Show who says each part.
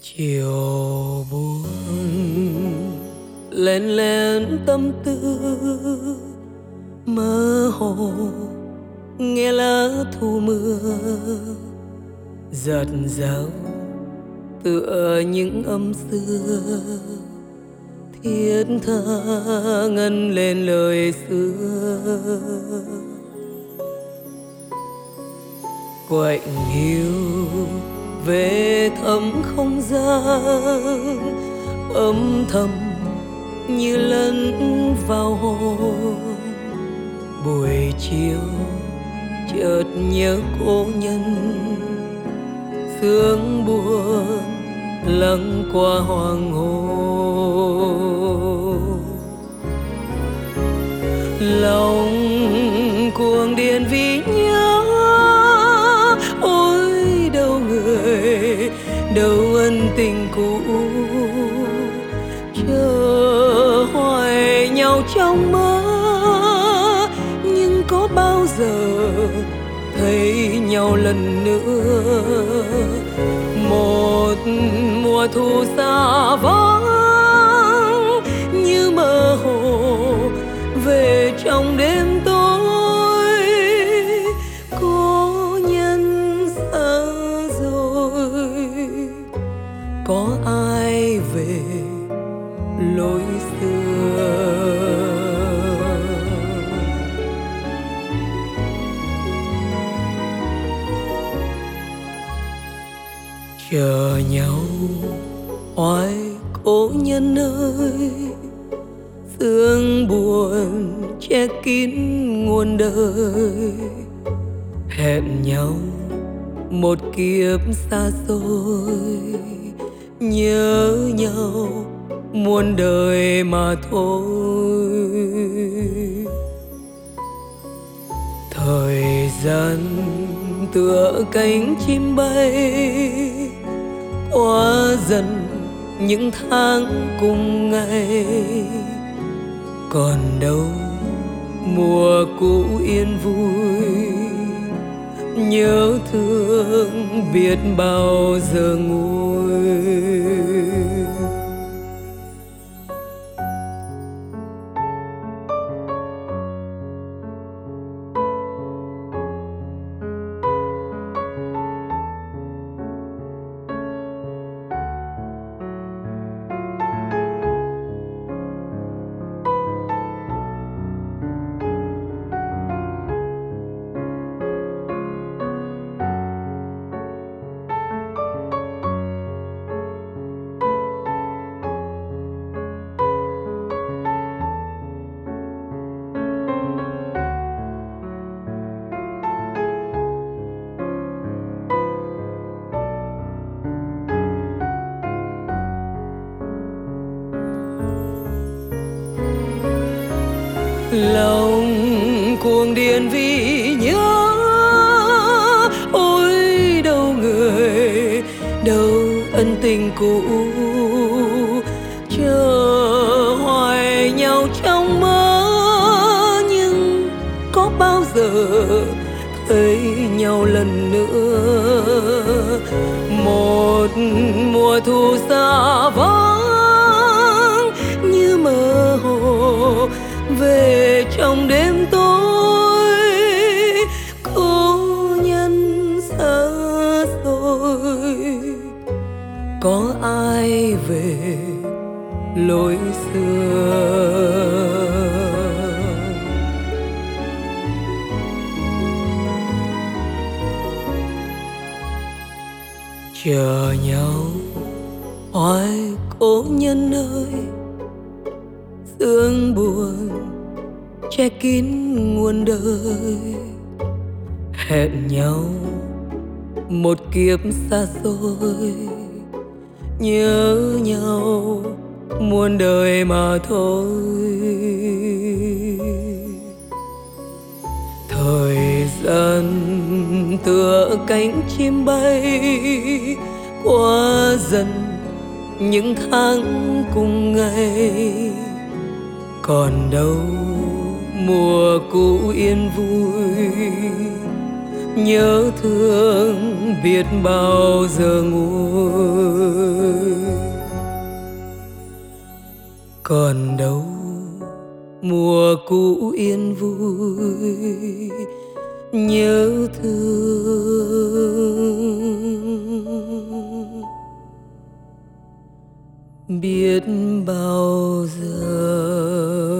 Speaker 1: Chiều buồn lén lén tâm tư mơ hồ nghe lá thu mưa giật dao tựa những âm xưa thiết tha ngân lên lời xưa quạnh hiu về thăm không gian âm thầm như lẫn vào hồn buổi chiều chợt nhớ cố nhân sương buồn lắng qua hoàng hôn lòng cuồng điên vì nhớ ôi đâu người đâu ân tình cũ chờ hoài nhau trong mơ nhưng có bao giờ thấy nhau lần nữa một mùa thu xa vắng như mơ hồ về trong đêm tối có nhân xa rồi có ai về lối xưa chờ nhau oai cố nhân ơi sương buồn che kín nguồn đời hẹn nhau một kiếp xa xôi nhớ nhau muôn đời mà thôi thời gian tựa cánh chim bay qua dần những tháng cùng ngày còn đâu mùa cũ yên vui nhớ thương biết bao giờ nguôi lòng cuồng điên vì nhớ ôi đâu người đâu ân tình cũ chờ hoài nhau trong mơ nhưng có bao giờ thấy nhau lần nữa một mùa thu xa vắng như mơ hồ về trong đêm tối cô nhân xa rồi có ai về lối xưa chờ nhau oai cố nhân ơi sương buồn che kín nguồn đời hẹn nhau một kiếp xa xôi nhớ nhau muôn đời mà thôi thời gian tựa cánh chim bay qua dần những tháng cùng ngày còn đâu mùa cũ yên vui nhớ thương biết bao giờ nguôi. Còn đâu mùa cũ yên vui nhớ thương biết bao giờ